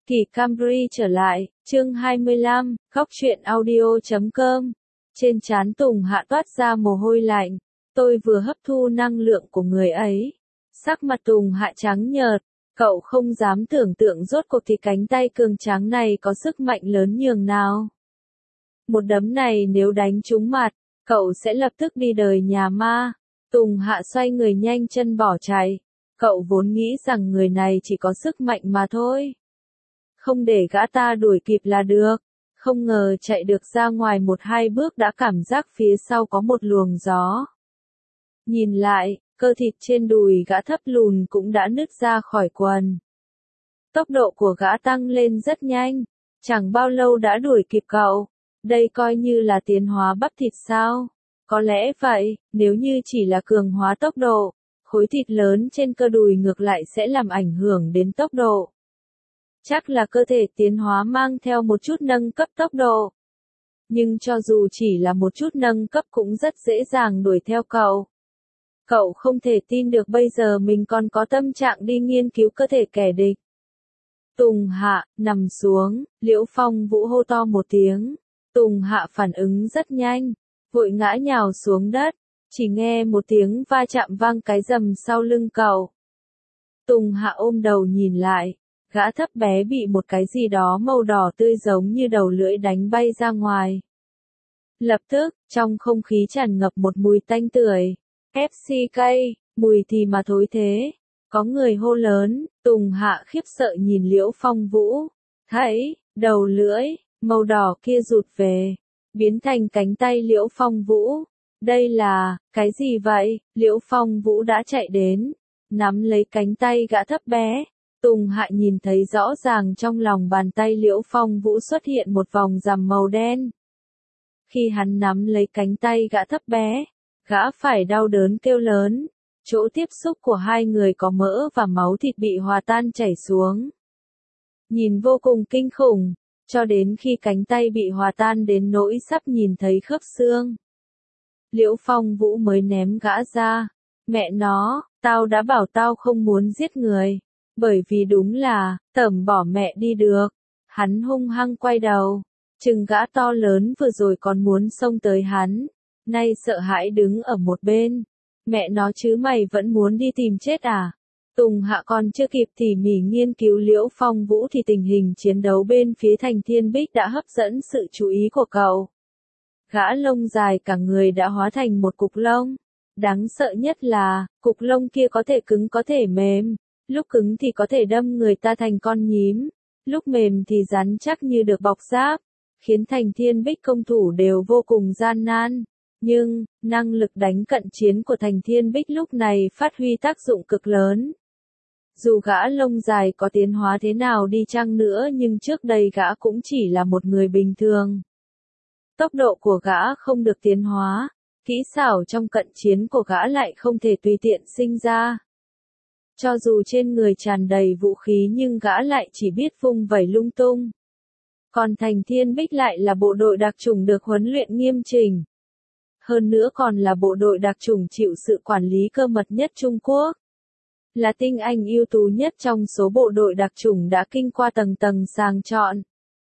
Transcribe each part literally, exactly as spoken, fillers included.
Kỳ Camry trở lại, chương hai mươi lăm, góc truyện audio chấm com. Trên trán Tùng Hạ toát ra mồ hôi lạnh, tôi vừa hấp thu năng lượng của người ấy. Sắc mặt Tùng Hạ trắng nhợt, cậu không dám tưởng tượng rốt cuộc thì cánh tay cường tráng này có sức mạnh lớn nhường nào. Một đấm này nếu đánh trúng mặt, cậu sẽ lập tức đi đời nhà ma. Tùng Hạ xoay người nhanh chân bỏ chạy, cậu vốn nghĩ rằng người này chỉ có sức mạnh mà thôi. Không để gã ta đuổi kịp là được, không ngờ chạy được ra ngoài một hai bước đã cảm giác phía sau có một luồng gió. Nhìn lại, cơ thịt trên đùi gã thấp lùn cũng đã nứt ra khỏi quần. Tốc độ của gã tăng lên rất nhanh, chẳng bao lâu đã đuổi kịp cậu. Đây coi như là tiến hóa bắp thịt sao? Có lẽ vậy, nếu như chỉ là cường hóa tốc độ, khối thịt lớn trên cơ đùi ngược lại sẽ làm ảnh hưởng đến tốc độ. Chắc là cơ thể tiến hóa mang theo một chút nâng cấp tốc độ. Nhưng cho dù chỉ là một chút nâng cấp cũng rất dễ dàng đuổi theo cậu. Cậu không thể tin được bây giờ mình còn có tâm trạng đi nghiên cứu cơ thể kẻ địch. Tùng Hạ, nằm xuống, Liễu Phong Vũ hô to một tiếng. Tùng Hạ phản ứng rất nhanh, vội ngã nhào xuống đất, chỉ nghe một tiếng va chạm vang cái rầm sau lưng cậu. Tùng Hạ ôm đầu nhìn lại. Gã thấp bé bị một cái gì đó màu đỏ tươi giống như đầu lưỡi đánh bay ra ngoài. Lập tức, trong không khí tràn ngập một mùi tanh tưởi. ép xê ca, mùi thì mà thối thế. Có người hô lớn, Tùng Hạ khiếp sợ nhìn Liễu Phong Vũ. Thấy, đầu lưỡi, màu đỏ kia rụt về, biến thành cánh tay Liễu Phong Vũ. Đây là, cái gì vậy? Liễu Phong Vũ đã chạy đến, nắm lấy cánh tay gã thấp bé. Tùng Hạ nhìn thấy rõ ràng trong lòng bàn tay Liễu Phong Vũ xuất hiện một vòng rằm màu đen. Khi hắn nắm lấy cánh tay gã thấp bé, gã phải đau đớn kêu lớn, chỗ tiếp xúc của hai người có mỡ và máu thịt bị hòa tan chảy xuống. Nhìn vô cùng kinh khủng, cho đến khi cánh tay bị hòa tan đến nỗi sắp nhìn thấy khớp xương. Liễu Phong Vũ mới ném gã ra, mẹ nó, tao đã bảo tao không muốn giết người. Bởi vì đúng là, tẩm bỏ mẹ đi được. Hắn hung hăng quay đầu. Chừng gã to lớn vừa rồi còn muốn xông tới hắn. Nay sợ hãi đứng ở một bên. Mẹ nó chứ mày vẫn muốn đi tìm chết à? Tùng Hạ còn chưa kịp tỉ mỉ nghiên cứu Liễu Phong Vũ thì tình hình chiến đấu bên phía Thành Thiên Bích đã hấp dẫn sự chú ý của cậu. Gã lông dài cả người đã hóa thành một cục lông. Đáng sợ nhất là, cục lông kia có thể cứng có thể mềm. Lúc cứng thì có thể đâm người ta thành con nhím, lúc mềm thì rắn chắc như được bọc giáp, khiến Thành Thiên Bích công thủ đều vô cùng gian nan. Nhưng, năng lực đánh cận chiến của Thành Thiên Bích lúc này phát huy tác dụng cực lớn. Dù gã lông dài có tiến hóa thế nào đi chăng nữa nhưng trước đây gã cũng chỉ là một người bình thường. Tốc độ của gã không được tiến hóa, kỹ xảo trong cận chiến của gã lại không thể tùy tiện sinh ra. Cho dù trên người tràn đầy vũ khí nhưng gã lại chỉ biết vung vẩy lung tung. Còn Thành Thiên Bích lại là bộ đội đặc chủng được huấn luyện nghiêm chỉnh. Hơn nữa còn là bộ đội đặc chủng chịu sự quản lý cơ mật nhất Trung Quốc. Là tinh anh ưu tú nhất trong số bộ đội đặc chủng đã kinh qua tầng tầng sàng chọn.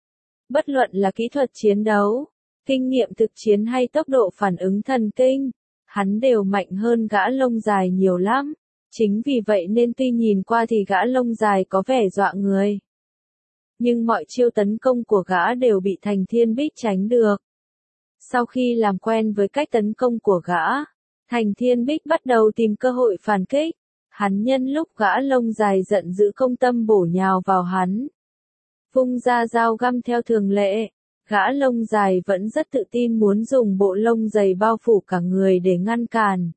Bất luận là kỹ thuật chiến đấu, kinh nghiệm thực chiến hay tốc độ phản ứng thần kinh, hắn đều mạnh hơn gã lông dài nhiều lắm. Chính vì vậy nên tuy nhìn qua thì gã lông dài có vẻ dọa người. Nhưng mọi chiêu tấn công của gã đều bị Thành Thiên Bích tránh được. Sau khi làm quen với cách tấn công của gã, Thành Thiên Bích bắt đầu tìm cơ hội phản kích. Hắn nhân lúc gã lông dài giận dữ công tâm bổ nhào vào hắn. Vung ra dao găm theo thường lệ, gã lông dài vẫn rất tự tin muốn dùng bộ lông dày bao phủ cả người để ngăn cản.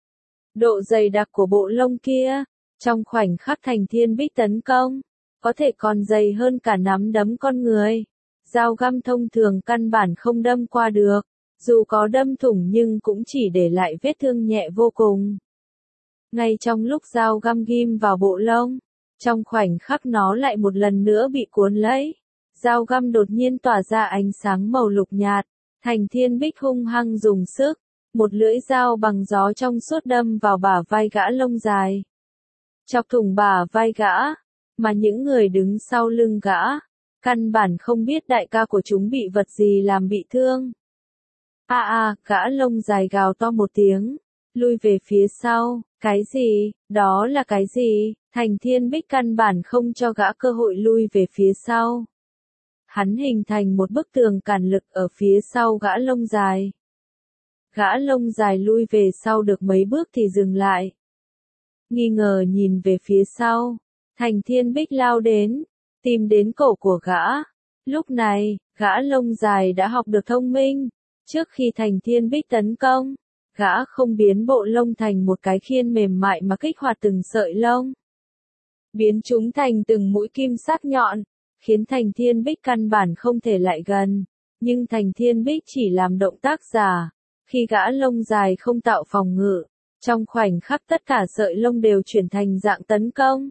Độ dày đặc của bộ lông kia, trong khoảnh khắc Thành Thiên Bích tấn công, có thể còn dày hơn cả nắm đấm con người. Dao găm thông thường căn bản không đâm qua được, dù có đâm thủng nhưng cũng chỉ để lại vết thương nhẹ vô cùng. Ngay trong lúc dao găm ghim vào bộ lông, trong khoảnh khắc nó lại một lần nữa bị cuốn lấy. Dao găm đột nhiên tỏa ra ánh sáng màu lục nhạt, Thành Thiên Bích hung hăng dùng sức. Một lưỡi dao bằng gió trong suốt đâm vào bả vai gã lông dài. Chọc thủng bả vai gã, mà những người đứng sau lưng gã, căn bản không biết đại ca của chúng bị vật gì làm bị thương. A a, gã lông dài gào to một tiếng, lui về phía sau, cái gì, đó là cái gì, Thành Thiên Bích căn bản không cho gã cơ hội lui về phía sau. Hắn hình thành một bức tường cản lực ở phía sau gã lông dài. Gã lông dài lui về sau được mấy bước thì dừng lại. Nghi ngờ nhìn về phía sau, Thành Thiên Bích lao đến, tìm đến cổ của gã. Lúc này, gã lông dài đã học được thông minh. Trước khi Thành Thiên Bích tấn công, gã không biến bộ lông thành một cái khiên mềm mại mà kích hoạt từng sợi lông. Biến chúng thành từng mũi kim sắc nhọn, khiến Thành Thiên Bích căn bản không thể lại gần. Nhưng Thành Thiên Bích chỉ làm động tác giả. Khi gã lông dài không tạo phòng ngự, trong khoảnh khắc tất cả sợi lông đều chuyển thành dạng tấn công.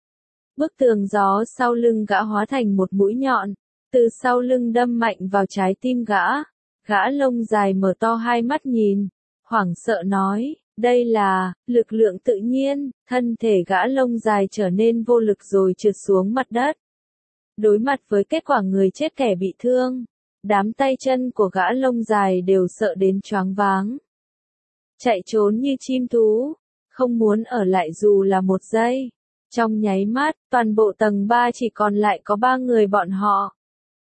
Bức tường gió sau lưng gã hóa thành một mũi nhọn, từ sau lưng đâm mạnh vào trái tim gã. Gã lông dài mở to hai mắt nhìn, hoảng sợ nói, đây là lực lượng tự nhiên. Thân thể gã lông dài trở nên vô lực rồi trượt xuống mặt đất. Đối mặt với kết quả người chết kẻ bị thương, đám tay chân của gã lông dài đều sợ đến choáng váng. Chạy trốn như chim thú, không muốn ở lại dù là một giây. Trong nháy mắt, toàn bộ tầng ba chỉ còn lại có ba người bọn họ.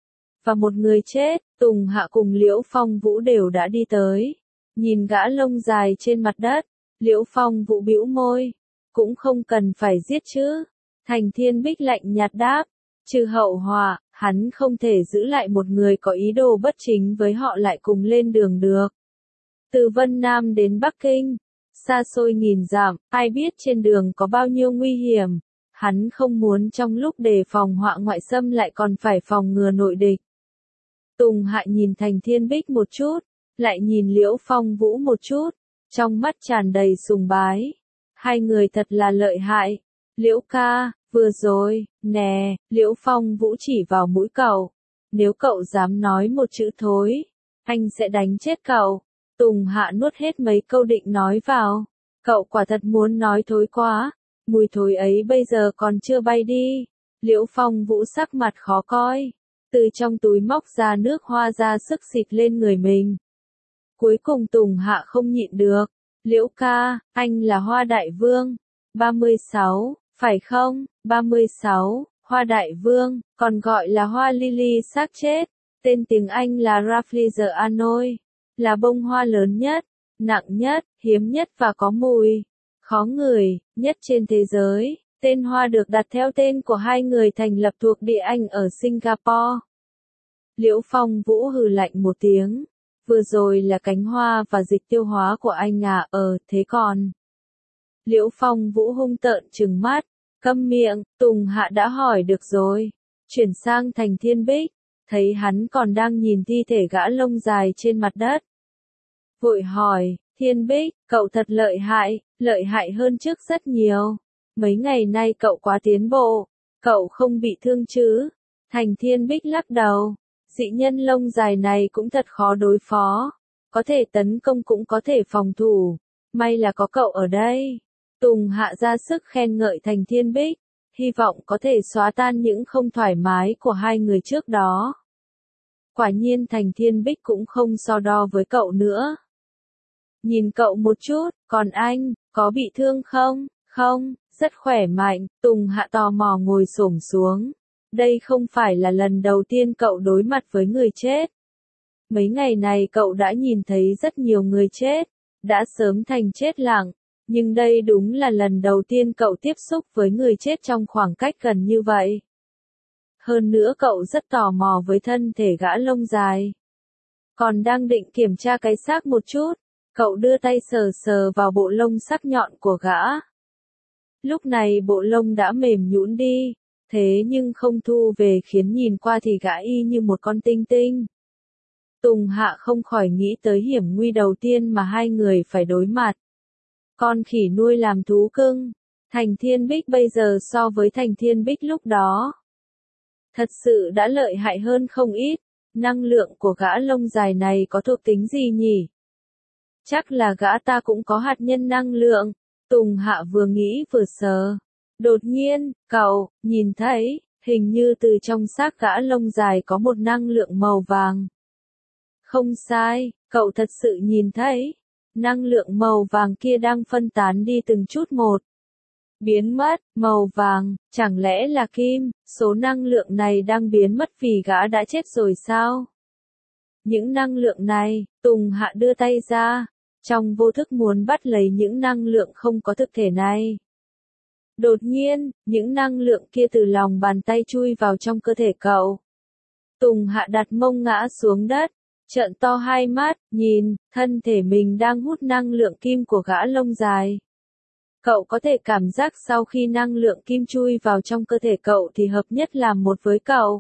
Và một người chết, Tùng Hạ cùng Liễu Phong Vũ đều đã đi tới. Nhìn gã lông dài trên mặt đất, Liễu Phong Vũ bĩu môi. Cũng không cần phải giết chứ. Thành Thiên Bích lạnh nhạt đáp. Trừ hậu họa, hắn không thể giữ lại một người có ý đồ bất chính với họ lại cùng lên đường được. Từ Vân Nam đến Bắc Kinh, xa xôi nghìn dặm, ai biết trên đường có bao nhiêu nguy hiểm. Hắn không muốn trong lúc đề phòng họa ngoại xâm lại còn phải phòng ngừa nội địch. Tùng Hạ nhìn Thành Thiên Bích một chút, lại nhìn Liễu Phong Vũ một chút, trong mắt tràn đầy sùng bái. Hai người thật là lợi hại. Liễu ca, vừa rồi, nè, Liễu Phong Vũ chỉ vào mũi cậu. Nếu cậu dám nói một chữ thối, anh sẽ đánh chết cậu. Tùng Hạ nuốt hết mấy câu định nói vào. Cậu quả thật muốn nói thối quá. Mùi thối ấy bây giờ còn chưa bay đi. Liễu Phong Vũ sắc mặt khó coi. Từ trong túi móc ra nước hoa ra sức xịt lên người mình. Cuối cùng Tùng Hạ không nhịn được. Liễu ca, anh là Hoa Đại Vương. ba mươi sáu, phải không? ba mươi sáu, Hoa Đại Vương, còn gọi là hoa lily xác chết. Tên tiếng Anh là Rafflesia annoi. Là bông hoa lớn nhất, nặng nhất, hiếm nhất và có mùi khó ngửi nhất trên thế giới. Tên hoa được đặt theo tên của hai người thành lập thuộc địa Anh ở Singapore. Liễu Phong Vũ hừ lạnh một tiếng. Vừa rồi là cánh hoa và dịch tiêu hóa của anh à, ờ, thế còn. Liễu Phong Vũ hung tợn trừng mắt. Câm miệng, Tùng Hạ đã hỏi được rồi. Chuyển sang Thành Thiên Bích, thấy hắn còn đang nhìn thi thể gã lông dài trên mặt đất. Vội hỏi, Thiên Bích, cậu thật lợi hại, lợi hại hơn trước rất nhiều. Mấy ngày nay cậu quá tiến bộ, cậu không bị thương chứ? Thành Thiên Bích lắc đầu, dị nhân lông dài này cũng thật khó đối phó. Có thể tấn công cũng có thể phòng thủ. May là có cậu ở đây. Tùng Hạ ra sức khen ngợi Thành Thiên Bích, hy vọng có thể xóa tan những không thoải mái của hai người trước đó. Quả nhiên Thành Thiên Bích cũng không so đo với cậu nữa. Nhìn cậu một chút, còn anh, có bị thương không? Không, rất khỏe mạnh. Tùng Hạ tò mò ngồi xổm xuống. Đây không phải là lần đầu tiên cậu đối mặt với người chết. Mấy ngày này cậu đã nhìn thấy rất nhiều người chết, đã sớm thành chết lặng. Nhưng đây đúng là lần đầu tiên cậu tiếp xúc với người chết trong khoảng cách gần như vậy. Hơn nữa cậu rất tò mò với thân thể gã lông dài. Còn đang định kiểm tra cái xác một chút, cậu đưa tay sờ sờ vào bộ lông sắc nhọn của gã. Lúc này bộ lông đã mềm nhũn đi, thế nhưng không thu về khiến nhìn qua thì gã y như một con tinh tinh. Tùng Hạ không khỏi nghĩ tới hiểm nguy đầu tiên mà hai người phải đối mặt. Con khỉ nuôi làm thú cưng. Thành Thiên Bích bây giờ so với Thành Thiên Bích lúc đó, thật sự đã lợi hại hơn không ít. Năng lượng của gã lông dài này có thuộc tính gì nhỉ? Chắc là gã ta cũng có hạt nhân năng lượng. Tùng Hạ vừa nghĩ vừa sờ. Đột nhiên, cậu, nhìn thấy, hình như từ trong xác gã lông dài có một năng lượng màu vàng. Không sai, cậu thật sự nhìn thấy, năng lượng màu vàng kia đang phân tán đi từng chút một. Biến mất, màu vàng, chẳng lẽ là kim, số năng lượng này đang biến mất vì gã đã chết rồi sao? Những năng lượng này, Tùng Hạ đưa tay ra, trong vô thức muốn bắt lấy những năng lượng không có thực thể này. Đột nhiên, những năng lượng kia từ lòng bàn tay chui vào trong cơ thể cậu. Tùng Hạ đặt mông ngã xuống đất, trợn to hai mắt, nhìn, thân thể mình đang hút năng lượng kim của gã lông dài. Cậu có thể cảm giác sau khi năng lượng kim chui vào trong cơ thể cậu thì hợp nhất làm một với cậu.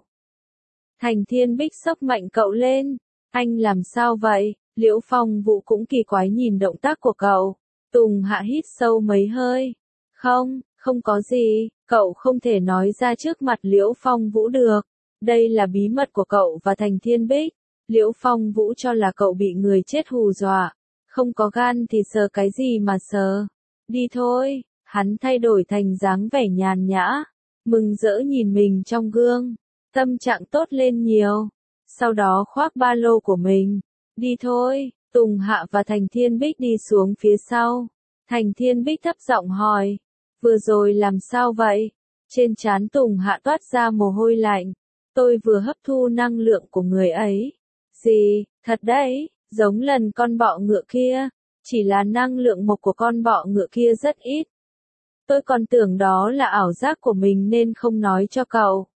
Thành Thiên Bích xốc mạnh cậu lên. Anh làm sao vậy? Liễu Phong Vũ cũng kỳ quái nhìn động tác của cậu. Tùng Hạ hít sâu mấy hơi. Không, không có gì, cậu không thể nói ra trước mặt Liễu Phong Vũ được. Đây là bí mật của cậu và Thành Thiên Bích. Liễu Phong Vũ cho là cậu bị người chết hù dọa. Không có gan thì sờ cái gì mà sờ. Đi thôi, hắn thay đổi thành dáng vẻ nhàn nhã. Mừng rỡ nhìn mình trong gương. Tâm trạng tốt lên nhiều. Sau đó khoác ba lô của mình. Đi thôi, Tùng Hạ và Thành Thiên Bích đi xuống phía sau. Thành Thiên Bích thấp giọng hỏi. Vừa rồi làm sao vậy? Trên trán Tùng Hạ toát ra mồ hôi lạnh. Tôi vừa hấp thu năng lượng của người ấy. Gì, thật đấy, giống lần con bọ ngựa kia. Chỉ là năng lượng mộc của con bọ ngựa kia rất ít. Tôi còn tưởng đó là ảo giác của mình nên không nói cho cậu.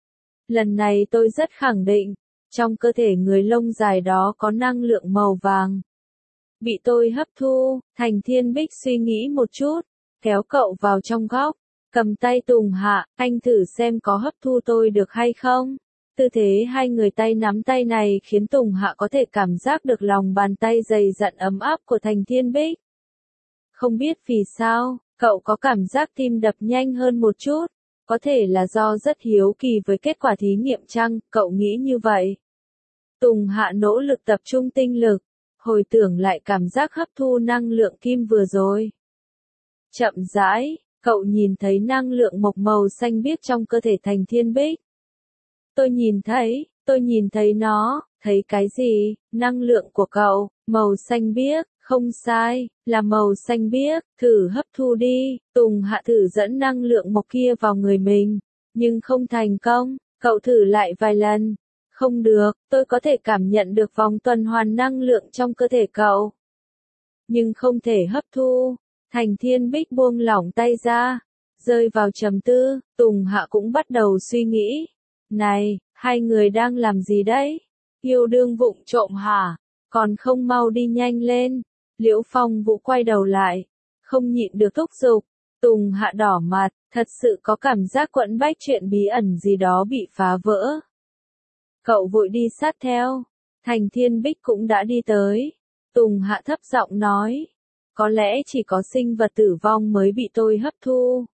Lần này tôi rất khẳng định. Trong cơ thể người lông dài đó có năng lượng màu vàng. Bị tôi hấp thu, Thành Thiên Bích suy nghĩ một chút, kéo cậu vào trong góc, cầm tay Tùng Hạ, anh thử xem có hấp thu tôi được hay không. Tư thế hai người tay nắm tay này khiến Tùng Hạ có thể cảm giác được lòng bàn tay dày dặn ấm áp của Thành Thiên Bích. Không biết vì sao, cậu có cảm giác tim đập nhanh hơn một chút, có thể là do rất hiếu kỳ với kết quả thí nghiệm chăng, cậu nghĩ như vậy. Tùng Hạ nỗ lực tập trung tinh lực, hồi tưởng lại cảm giác hấp thu năng lượng kim vừa rồi. Chậm rãi, cậu nhìn thấy năng lượng mộc màu xanh biếc trong cơ thể Thành Thiên Bích. Tôi nhìn thấy, tôi nhìn thấy nó, thấy cái gì, năng lượng của cậu, màu xanh biếc, không sai, là màu xanh biếc, thử hấp thu đi, Tùng Hạ thử dẫn năng lượng mộc kia vào người mình, nhưng không thành công, cậu thử lại vài lần. Không được, tôi có thể cảm nhận được vòng tuần hoàn năng lượng trong cơ thể cậu. Nhưng không thể hấp thu. Thành Thiên Bích buông lỏng tay ra, rơi vào trầm tư, Tùng Hạ cũng bắt đầu suy nghĩ. Này, hai người đang làm gì đấy? Yêu đương vụng trộm hả? Còn không mau đi nhanh lên. Liễu Phong Vũ quay đầu lại, không nhịn được thúc giục. Tùng Hạ đỏ mặt, thật sự có cảm giác quẫn bách chuyện bí ẩn gì đó bị phá vỡ. Cậu vội đi sát theo. Thành Thiên Bích cũng đã đi tới. Tùng Hạ thấp giọng nói. Có lẽ chỉ có sinh vật tử vong mới bị tôi hấp thu.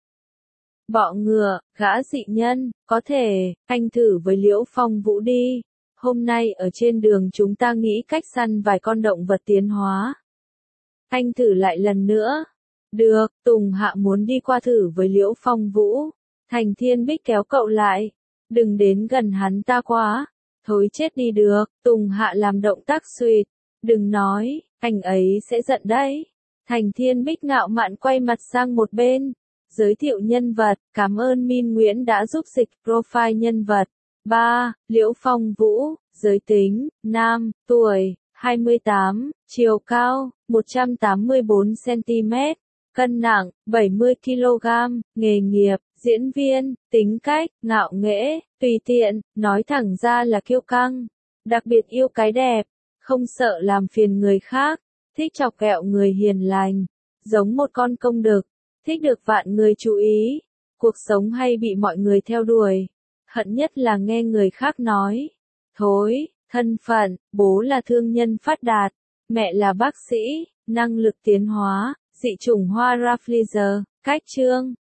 Bọ ngựa, gã dị nhân, có thể, anh thử với Liễu Phong Vũ đi. Hôm nay ở trên đường chúng ta nghĩ cách săn vài con động vật tiến hóa. Anh thử lại lần nữa. Được, Tùng Hạ muốn đi qua thử với Liễu Phong Vũ. Thành Thiên Bích kéo cậu lại. Đừng đến gần hắn ta quá. Thối chết đi được, Tùng Hạ làm động tác suýt. Đừng nói, anh ấy sẽ giận đấy. Thành Thiên Bích ngạo mạn quay mặt sang một bên. Giới thiệu nhân vật, cảm ơn Min Nguyễn đã giúp dịch profile nhân vật. ba. Liễu Phong Vũ, giới tính, nam, tuổi, hai mươi tám, chiều cao, một trăm tám mươi tư xăng ti mét, cân nặng, bảy mươi ki lô gam, nghề nghiệp, diễn viên, tính cách, ngạo nghễ, tùy tiện, nói thẳng ra là kiêu căng, đặc biệt yêu cái đẹp, không sợ làm phiền người khác, thích chọc ghẹo người hiền lành, giống một con công đực, thích được vạn người chú ý, cuộc sống hay bị mọi người theo đuổi, hận nhất là nghe người khác nói. Thối, thân phận, bố là thương nhân phát đạt, mẹ là bác sĩ, năng lực tiến hóa, dị chủng hoa Rafflesia, cách chương.